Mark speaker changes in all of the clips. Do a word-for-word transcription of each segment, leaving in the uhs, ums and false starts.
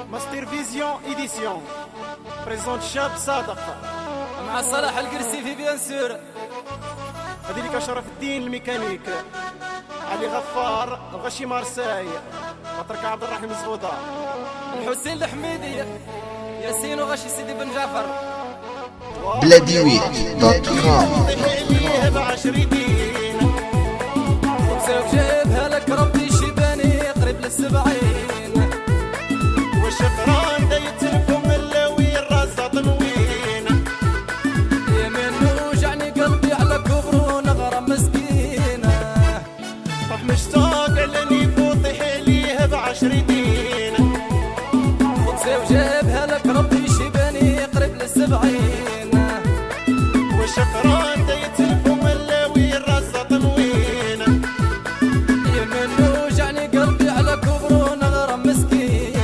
Speaker 1: ماستر فيزيون إيديسيون بريزونت شاب صادق
Speaker 2: مع صلاح القرسي في بيان سور.
Speaker 1: هذيك شرف الدين الميكانيك، علي غفار الغشي مارساي، وترك عبد الرحيم الزغوطة،
Speaker 2: الحسين الحميدي، ياسين وغشي سيدي بن جعفر.
Speaker 3: بلاديويت دوت كوم.
Speaker 2: ومساوي جايبها لك ربي شيباني قريب للسبعين،
Speaker 1: والشقران دايت لكم اللوي الراسة طنوين،
Speaker 2: يمين وجعني قلبي على كبر ونغرم مسكينة،
Speaker 1: روح مشتاق لاني فوطيح ليه بعشر دين،
Speaker 2: ومساوي جايبها لك ربي شيباني قريب للسبعين،
Speaker 1: والشقران دايت لكم اللوي الراسة طنوين،
Speaker 2: يمين وجعني قلبي على كبر ونغرم مسكينة.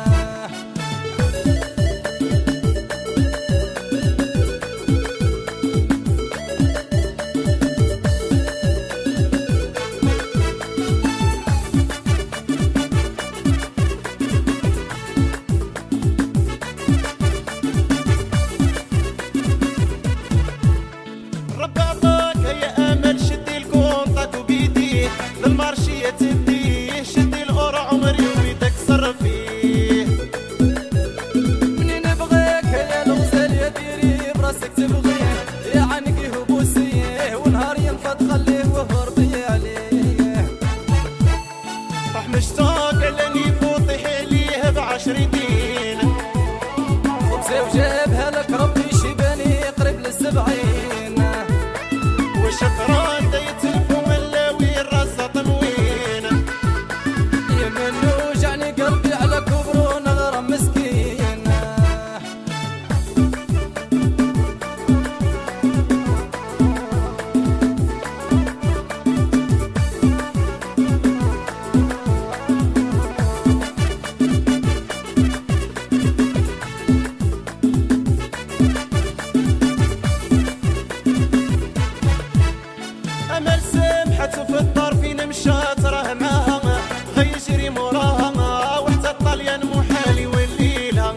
Speaker 1: المارشية تديه شدي القرع عمري وبيدك صر فيه،
Speaker 2: منين بغيك يا الغزال يا ديري براسك تبغيه، يا عنقي وبوسيه ونهار ينفض خليه وهربي عليه،
Speaker 1: راح مشتاق لاني فوطيح ليه بعشر دين،
Speaker 2: ومساوي جابها لك ربي شيباني قريب للسبعين،
Speaker 1: والشقران دايت لكم اللوي الراسة طنوين،
Speaker 2: يمين وجعني قلبي على كبر ونغرم مسكينة.
Speaker 1: امل سمحت في الدار فين مشات راه معاها غيجري موراها، وحتى الطليان محالي والليلة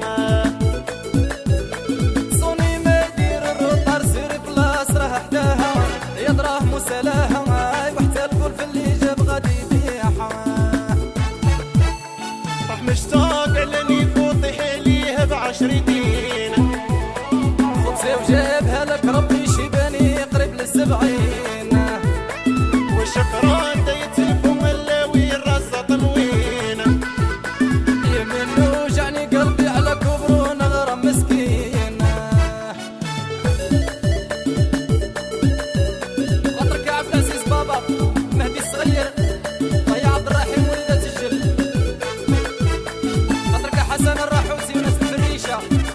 Speaker 2: صوني ما يدير الروطار سير بلاص راه حداها، يا دراهم وسلاها وحتى الكل اللي جاب غادي يبيعها،
Speaker 1: راح مشتاق لاني فوطيح ليه بعشر دين،
Speaker 2: ومساوي جابها لك ربي شيباني قريب للسبعين،
Speaker 1: والشقران دايت لكم اللوي الراسة طنوين،
Speaker 2: يمين وجعني قلبي على كبر ونغرم مسكينة. اترك يا عبد العزيز بابا مهدي الصغير، طيب عبد الرحيم وليدة الجل، اترك يا حسن الراحوسي وناس الفريشة.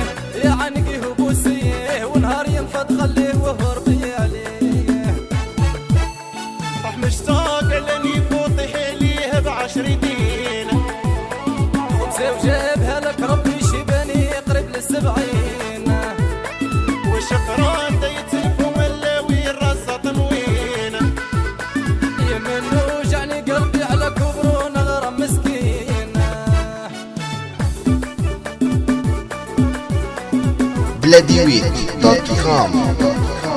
Speaker 2: يا عنقيه وبوسيه ونهار ينفض خليه وهو ربياليه
Speaker 1: راح مشتاق لاني فوطح ليه بعشر دين
Speaker 2: خبزه وجابها لك ربي شباني قريب للسبعين
Speaker 1: والشقران ديتلفو ملاوي الرصة تنوين
Speaker 2: يمن وجعني قلبي على كبر ونغرم مسكين
Speaker 3: بلاديويت دوت كوم